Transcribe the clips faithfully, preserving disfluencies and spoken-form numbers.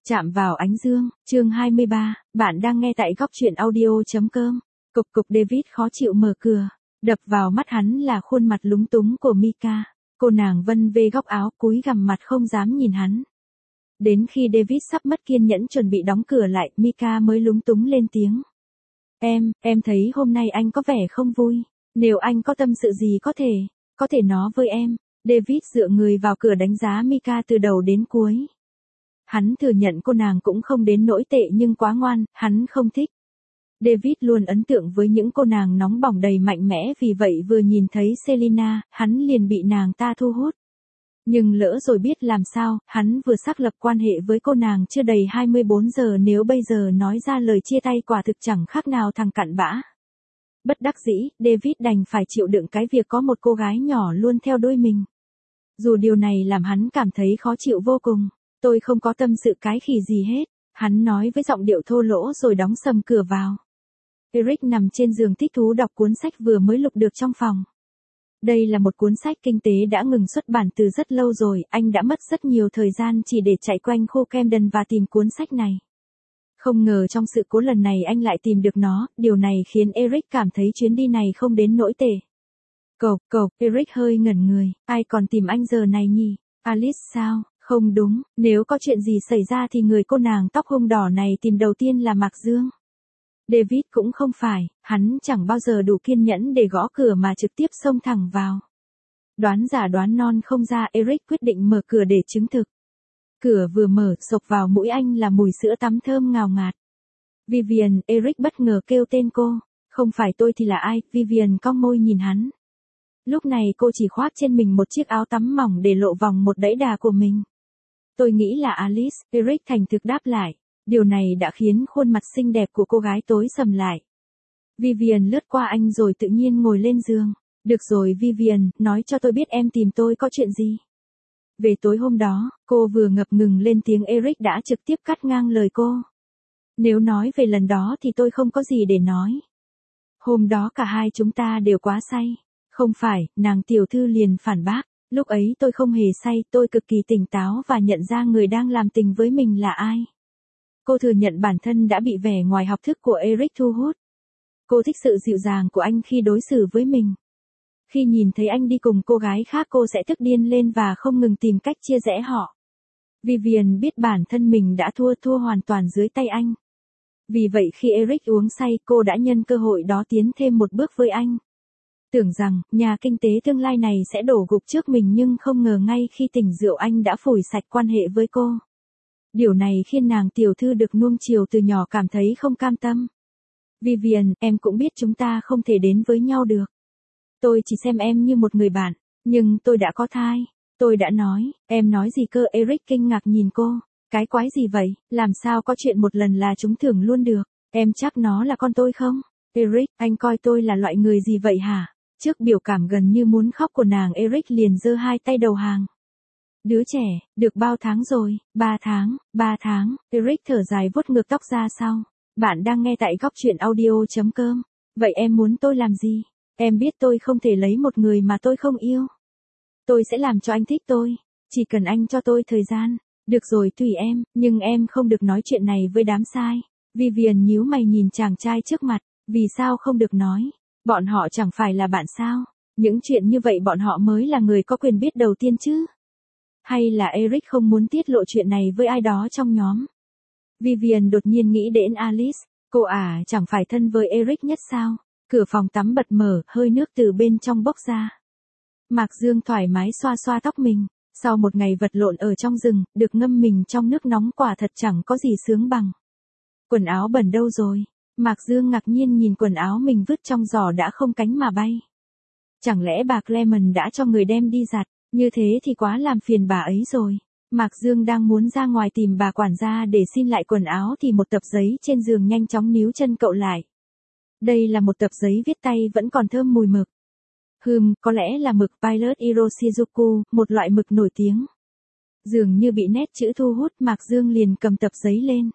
Chạm vào ánh dương, chương hai mươi ba, bạn đang nghe tại góc truyện audio.com. Cục cục David khó chịu mở cửa, đập vào mắt hắn là khuôn mặt lúng túng của Mika. Cô nàng vân vê góc áo cúi gằm mặt không dám nhìn hắn. Đến khi David sắp mất kiên nhẫn chuẩn bị đóng cửa lại, Mika mới lúng túng lên tiếng. Em, em thấy hôm nay anh có vẻ không vui. Nếu anh có tâm sự gì có thể, có thể nói với em. David dựa người vào cửa đánh giá Mika từ đầu đến cuối. Hắn thừa nhận cô nàng cũng không đến nỗi tệ nhưng quá ngoan, hắn không thích. David luôn ấn tượng với những cô nàng nóng bỏng đầy mạnh mẽ, vì vậy vừa nhìn thấy Selena, hắn liền bị nàng ta thu hút. Nhưng lỡ rồi biết làm sao, hắn vừa xác lập quan hệ với cô nàng chưa đầy hai mươi bốn giờ, nếu bây giờ nói ra lời chia tay quả thực chẳng khác nào thằng cặn bã. Bất đắc dĩ, David đành phải chịu đựng cái việc có một cô gái nhỏ luôn theo đuôi mình. Dù điều này làm hắn cảm thấy khó chịu vô cùng. Tôi không có tâm sự cái khỉ gì hết, hắn nói với giọng điệu thô lỗ rồi đóng sầm cửa vào. Eric nằm trên giường thích thú đọc cuốn sách vừa mới lục được trong phòng. Đây là một cuốn sách kinh tế đã ngừng xuất bản từ rất lâu rồi, anh đã mất rất nhiều thời gian chỉ để chạy quanh khu Camden và tìm cuốn sách này. Không ngờ trong sự cố lần này anh lại tìm được nó, điều này khiến Eric cảm thấy chuyến đi này không đến nỗi tệ. Cộc cộc, Eric hơi ngẩn người, ai còn tìm anh giờ này nhỉ? Alice sao? Không đúng, nếu có chuyện gì xảy ra thì người cô nàng tóc hung đỏ này tìm đầu tiên là Mạc Dương. David cũng không phải, hắn chẳng bao giờ đủ kiên nhẫn để gõ cửa mà trực tiếp xông thẳng vào. Đoán giả đoán non không ra, Eric quyết định mở cửa để chứng thực. Cửa vừa mở, xộc vào mũi anh là mùi sữa tắm thơm ngào ngạt. Vivian, Eric bất ngờ kêu tên cô. Không phải tôi thì là ai? Vivian cong môi nhìn hắn. Lúc này cô chỉ khoác trên mình một chiếc áo tắm mỏng để lộ vòng một đẫy đà của mình. Tôi nghĩ là Alice, Eric thành thực đáp lại. Điều này đã khiến khuôn mặt xinh đẹp của cô gái tối sầm lại. Vivian lướt qua anh rồi tự nhiên ngồi lên giường. Được rồi Vivian, nói cho tôi biết em tìm tôi có chuyện gì. Về tối hôm đó, cô vừa ngập ngừng lên tiếng, Eric đã trực tiếp cắt ngang lời cô. Nếu nói về lần đó thì tôi không có gì để nói. Hôm đó cả hai chúng ta đều quá say. Không phải, nàng tiểu thư liền phản bác. Lúc ấy tôi không hề say, tôi cực kỳ tỉnh táo và nhận ra người đang làm tình với mình là ai. Cô thừa nhận bản thân đã bị vẻ ngoài học thức của Eric thu hút. Cô thích sự dịu dàng của anh khi đối xử với mình. Khi nhìn thấy anh đi cùng cô gái khác cô sẽ tức điên lên và không ngừng tìm cách chia rẽ họ. Vivian biết bản thân mình đã thua thua hoàn toàn dưới tay anh. Vì vậy khi Eric uống say cô đã nhân cơ hội đó tiến thêm một bước với anh. Tưởng rằng, nhà kinh tế tương lai này sẽ đổ gục trước mình nhưng không ngờ ngay khi tỉnh rượu anh đã phủi sạch quan hệ với cô. Điều này khiến nàng tiểu thư được nuông chiều từ nhỏ cảm thấy không cam tâm. Vivian, em cũng biết chúng ta không thể đến với nhau được. Tôi chỉ xem em như một người bạn, nhưng tôi đã có thai. Tôi đã nói, em nói gì cơ? Eric kinh ngạc nhìn cô. Cái quái gì vậy, làm sao có chuyện một lần là trúng thưởng luôn được? Em chắc nó là con tôi không? Eric, anh coi tôi là loại người gì vậy hả? Trước biểu cảm gần như muốn khóc của nàng, Eric liền giơ hai tay đầu hàng. Đứa trẻ, được bao tháng rồi? Ba tháng, ba tháng, Eric thở dài vuốt ngược tóc ra sau. Bạn đang nghe tại góc truyện audio.com. Vậy em muốn tôi làm gì? Em biết tôi không thể lấy một người mà tôi không yêu. Tôi sẽ làm cho anh thích tôi. Chỉ cần anh cho tôi thời gian. Được rồi tùy em, nhưng em không được nói chuyện này với đám sai. Vivian nhíu mày nhìn chàng trai trước mặt. Vì sao không được nói? Bọn họ chẳng phải là bạn sao? Những chuyện như vậy bọn họ mới là người có quyền biết đầu tiên chứ. Hay là Eric không muốn tiết lộ chuyện này với ai đó trong nhóm? Vivian đột nhiên nghĩ đến Alice. Cô à chẳng phải thân với Eric nhất sao? Cửa phòng tắm bật mở, hơi nước từ bên trong bốc ra. Mạc Dương thoải mái xoa xoa tóc mình. Sau một ngày vật lộn ở trong rừng, được ngâm mình trong nước nóng quả thật chẳng có gì sướng bằng. Quần áo bẩn đâu rồi? Mạc Dương ngạc nhiên nhìn quần áo mình vứt trong giỏ đã không cánh mà bay. Chẳng lẽ bà Clement đã cho người đem đi giặt? Như thế thì quá làm phiền bà ấy rồi. Mạc Dương đang muốn ra ngoài tìm bà quản gia để xin lại quần áo thì một tập giấy trên giường nhanh chóng níu chân cậu lại. Đây là một tập giấy viết tay vẫn còn thơm mùi mực. Hừm, có lẽ là mực Pilot Iroshizuku, một loại mực nổi tiếng. Dường như bị nét chữ thu hút, Mạc Dương liền cầm tập giấy lên.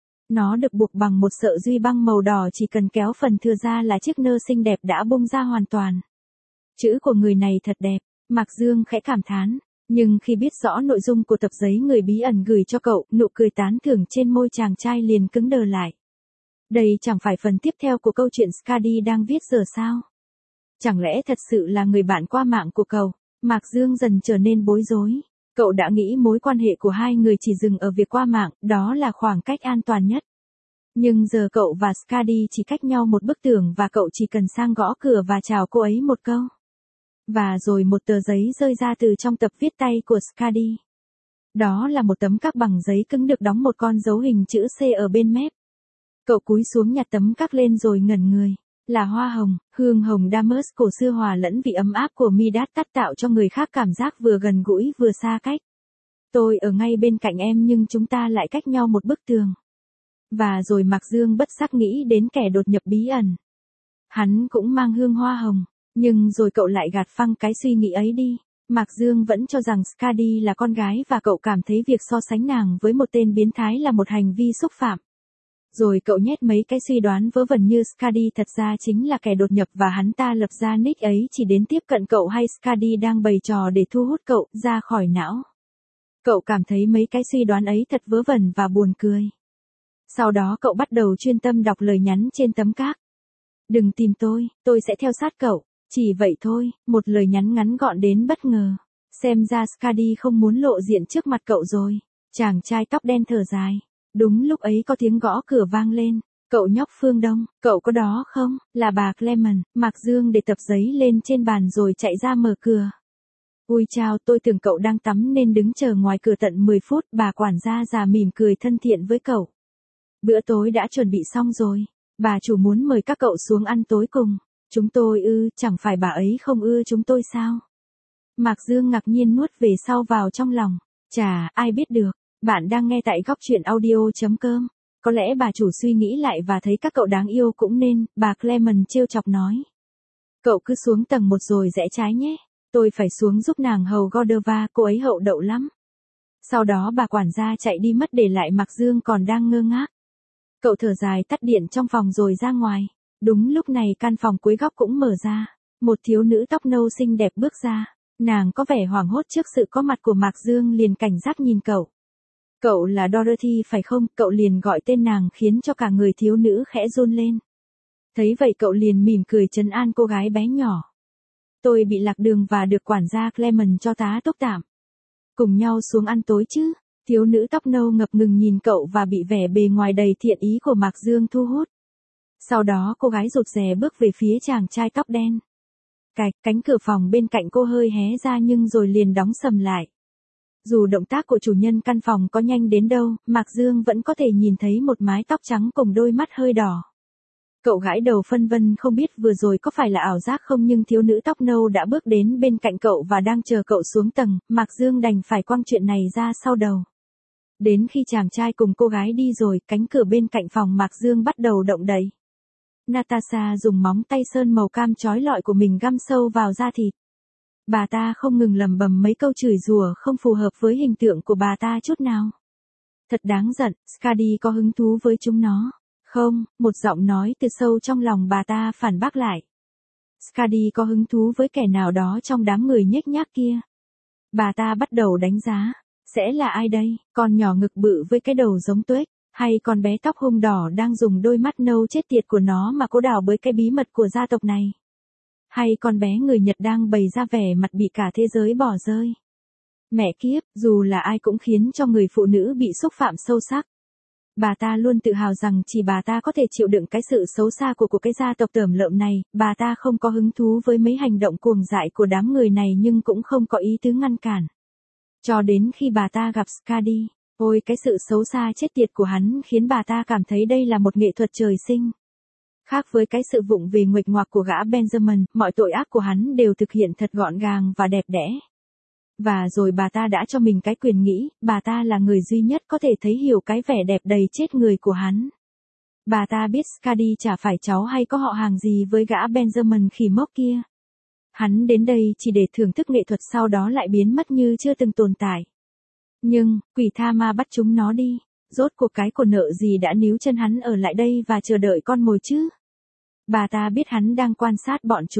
Nó được buộc bằng một sợi duy băng màu đỏ, chỉ cần kéo phần thừa ra là chiếc nơ xinh đẹp đã bung ra hoàn toàn. Chữ của người này thật đẹp, Mạc Dương khẽ cảm thán. Nhưng khi biết rõ nội dung của tập giấy người bí ẩn gửi cho cậu, nụ cười tán thưởng trên môi chàng trai liền cứng đờ lại. Đây chẳng phải phần tiếp theo của câu chuyện Skadi đang viết giờ sao? Chẳng lẽ thật sự là người bạn qua mạng của cậu? Mạc Dương dần trở nên bối rối. Cậu đã nghĩ mối quan hệ của hai người chỉ dừng ở việc qua mạng, đó là khoảng cách an toàn nhất. Nhưng giờ cậu và Skadi chỉ cách nhau một bức tường và cậu chỉ cần sang gõ cửa và chào cô ấy một câu. Và rồi một tờ giấy rơi ra từ trong tập viết tay của Skadi. Đó là một tấm các bằng giấy cứng được đóng một con dấu hình chữ C ở bên mép. Cậu cúi xuống nhặt tấm các lên rồi ngẩn người. Là hoa hồng, hương hồng Damas cổ xưa hòa lẫn vị ấm áp của Midas tắt tạo cho người khác cảm giác vừa gần gũi vừa xa cách. Tôi ở ngay bên cạnh em nhưng chúng ta lại cách nhau một bức tường. Và rồi Mạc Dương bất giác nghĩ đến kẻ đột nhập bí ẩn. Hắn cũng mang hương hoa hồng, nhưng rồi cậu lại gạt phăng cái suy nghĩ ấy đi. Mạc Dương vẫn cho rằng Skadi là con gái và cậu cảm thấy việc so sánh nàng với một tên biến thái là một hành vi xúc phạm. Rồi cậu nhét mấy cái suy đoán vớ vẩn như Skadi thật ra chính là kẻ đột nhập và hắn ta lập ra nick ấy chỉ đến tiếp cận cậu hay Skadi đang bày trò để thu hút cậu ra khỏi não. Cậu cảm thấy mấy cái suy đoán ấy thật vớ vẩn và buồn cười. Sau đó cậu bắt đầu chuyên tâm đọc lời nhắn trên tấm các. Đừng tìm tôi, tôi sẽ theo sát cậu. Chỉ vậy thôi, một lời nhắn ngắn gọn đến bất ngờ. Xem ra Skadi không muốn lộ diện trước mặt cậu rồi. Chàng trai tóc đen thở dài. Đúng lúc ấy có tiếng gõ cửa vang lên. Cậu nhóc Phương Đông, cậu có đó không? Là bà Clement. Mạc Dương để tập giấy lên trên bàn rồi chạy ra mở cửa. Ui chào, tôi tưởng cậu đang tắm nên đứng chờ ngoài cửa tận mười phút. Bà quản gia già mỉm cười thân thiện với cậu. Bữa tối đã chuẩn bị xong rồi. Bà chủ muốn mời các cậu xuống ăn tối cùng. Chúng tôi ư, chẳng phải bà ấy không ưa chúng tôi sao? Mạc Dương ngạc nhiên nuốt về sau vào trong lòng. Chà, ai biết được. Bạn đang nghe tại góc truyện audio chấm com. Có lẽ bà chủ suy nghĩ lại và thấy các cậu đáng yêu cũng nên, bà Clement trêu chọc nói. Cậu cứ xuống tầng một rồi rẽ trái nhé. Tôi phải xuống giúp nàng hầu Gordova, cô ấy hậu đậu lắm. Sau đó bà quản gia chạy đi mất để lại Mạc Dương còn đang ngơ ngác. Cậu thở dài tắt điện trong phòng rồi ra ngoài. Đúng lúc này căn phòng cuối góc cũng mở ra. Một thiếu nữ tóc nâu xinh đẹp bước ra. Nàng có vẻ hoảng hốt trước sự có mặt của Mạc Dương liền cảnh giác nhìn cậu. Cậu là Dorothy phải không? Cậu liền gọi tên nàng khiến cho cả người thiếu nữ khẽ run lên. Thấy vậy cậu liền mỉm cười trấn an cô gái bé nhỏ. Tôi bị lạc đường và được quản gia Clement cho tá túc tạm. Cùng nhau xuống ăn tối chứ? Thiếu nữ tóc nâu ngập ngừng nhìn cậu và bị vẻ bề ngoài đầy thiện ý của Mạc Dương thu hút. Sau đó cô gái rụt rè bước về phía chàng trai tóc đen. Cạch, cánh cửa phòng bên cạnh cô hơi hé ra nhưng rồi liền đóng sầm lại. Dù động tác của chủ nhân căn phòng có nhanh đến đâu, Mạc Dương vẫn có thể nhìn thấy một mái tóc trắng cùng đôi mắt hơi đỏ. Cậu gãi đầu phân vân không biết vừa rồi có phải là ảo giác không nhưng thiếu nữ tóc nâu đã bước đến bên cạnh cậu và đang chờ cậu xuống tầng, Mạc Dương đành phải quăng chuyện này ra sau đầu. Đến khi chàng trai cùng cô gái đi rồi, cánh cửa bên cạnh phòng Mạc Dương bắt đầu động đậy. Natasha dùng móng tay sơn màu cam chói lọi của mình găm sâu vào da thịt. Bà ta không ngừng lầm bầm mấy câu chửi rủa không phù hợp với hình tượng của bà ta chút nào. Thật đáng giận, Skadi có hứng thú với chúng nó. Không, một giọng nói từ sâu trong lòng bà ta phản bác lại. Skadi có hứng thú với kẻ nào đó trong đám người nhếch nhác kia. Bà ta bắt đầu đánh giá. Sẽ là ai đây? Con nhỏ ngực bự với cái đầu giống tuếch, hay con bé tóc hung đỏ đang dùng đôi mắt nâu chết tiệt của nó mà cố đào bới cái bí mật của gia tộc này? Hay con bé người Nhật đang bày ra vẻ mặt bị cả thế giới bỏ rơi? Mẹ kiếp, dù là ai cũng khiến cho người phụ nữ bị xúc phạm sâu sắc. Bà ta luôn tự hào rằng chỉ bà ta có thể chịu đựng cái sự xấu xa của của cái gia tộc tởm lợm này, bà ta không có hứng thú với mấy hành động cuồng dại của đám người này nhưng cũng không có ý tứ ngăn cản. Cho đến khi bà ta gặp Skadi, ôi cái sự xấu xa chết tiệt của hắn khiến bà ta cảm thấy đây là một nghệ thuật trời sinh. Khác với cái sự vụng về nguệch ngoạc của gã Benjamin, mọi tội ác của hắn đều thực hiện thật gọn gàng và đẹp đẽ. Và rồi bà ta đã cho mình cái quyền nghĩ, bà ta là người duy nhất có thể thấy hiểu cái vẻ đẹp đầy chết người của hắn. Bà ta biết Skadi chả phải cháu hay có họ hàng gì với gã Benjamin khỉ mốc kia. Hắn đến đây chỉ để thưởng thức nghệ thuật sau đó lại biến mất như chưa từng tồn tại. Nhưng, quỷ tha ma bắt chúng nó đi, rốt cuộc cái của nợ gì đã níu chân hắn ở lại đây và chờ đợi con mồi chứ? Bà ta biết hắn đang quan sát bọn chúng.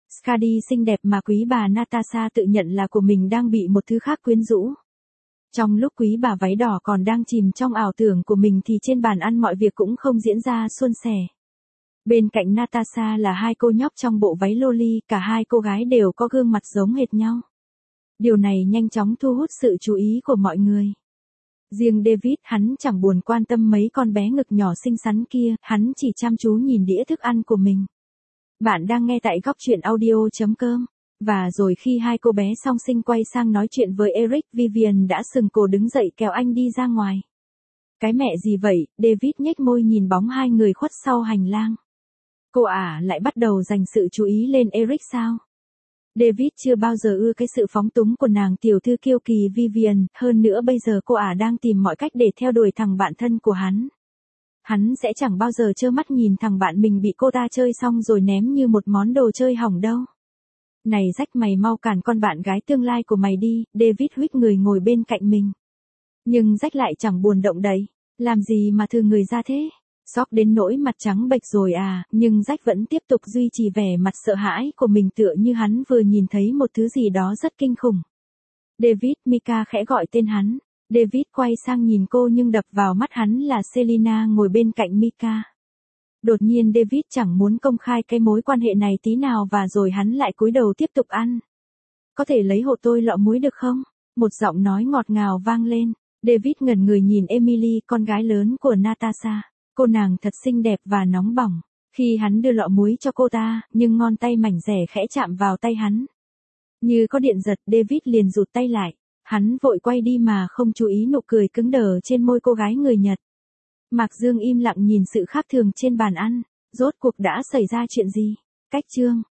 Skadi xinh đẹp mà quý bà Natasha tự nhận là của mình đang bị một thứ khác quyến rũ. Trong lúc quý bà váy đỏ còn đang chìm trong ảo tưởng của mình thì trên bàn ăn mọi việc cũng không diễn ra suôn sẻ. Bên cạnh Natasha là hai cô nhóc trong bộ váy loli, cả hai cô gái đều có gương mặt giống hệt nhau. Điều này nhanh chóng thu hút sự chú ý của mọi người. Riêng David, hắn chẳng buồn quan tâm mấy con bé ngực nhỏ xinh xắn kia, hắn chỉ chăm chú nhìn đĩa thức ăn của mình. Bạn đang nghe tại góc truyện audio chấm com. Và rồi khi hai cô bé song sinh quay sang nói chuyện với Eric, Vivian đã sừng cổ đứng dậy kéo anh đi ra ngoài. Cái mẹ gì vậy? David nhếch môi nhìn bóng hai người khuất sau hành lang. Cô ả lại bắt đầu dành sự chú ý lên Eric sao? David chưa bao giờ ưa cái sự phóng túng của nàng tiểu thư kiêu kỳ Vivian, hơn nữa bây giờ cô ả đang tìm mọi cách để theo đuổi thằng bạn thân của hắn. Hắn sẽ chẳng bao giờ trơ mắt nhìn thằng bạn mình bị cô ta chơi xong rồi ném như một món đồ chơi hỏng đâu. Này Jack, mày mau cản con bạn gái tương lai của mày đi, David huých người ngồi bên cạnh mình. Nhưng Jack lại chẳng buồn động đậy, làm gì mà thừa người ra thế? Sóc đến nỗi mặt trắng bệch rồi à, nhưng Jack vẫn tiếp tục duy trì vẻ mặt sợ hãi của mình tựa như hắn vừa nhìn thấy một thứ gì đó rất kinh khủng. David, Mika khẽ gọi tên hắn. David quay sang nhìn cô nhưng đập vào mắt hắn là Selina ngồi bên cạnh Mika. Đột nhiên David chẳng muốn công khai cái mối quan hệ này tí nào và rồi hắn lại cúi đầu tiếp tục ăn. Có thể lấy hộ tôi lọ muối được không? Một giọng nói ngọt ngào vang lên. David ngẩn người nhìn Emily, con gái lớn của Natasha. Cô nàng thật xinh đẹp và nóng bỏng. Khi hắn đưa lọ muối cho cô ta, nhưng ngón tay mảnh rẻ khẽ chạm vào tay hắn. Như có điện giật, David liền rụt tay lại. Hắn vội quay đi mà không chú ý nụ cười cứng đờ trên môi cô gái người Nhật. Mạc Dương im lặng nhìn sự khác thường trên bàn ăn. Rốt cuộc đã xảy ra chuyện gì? Cách chương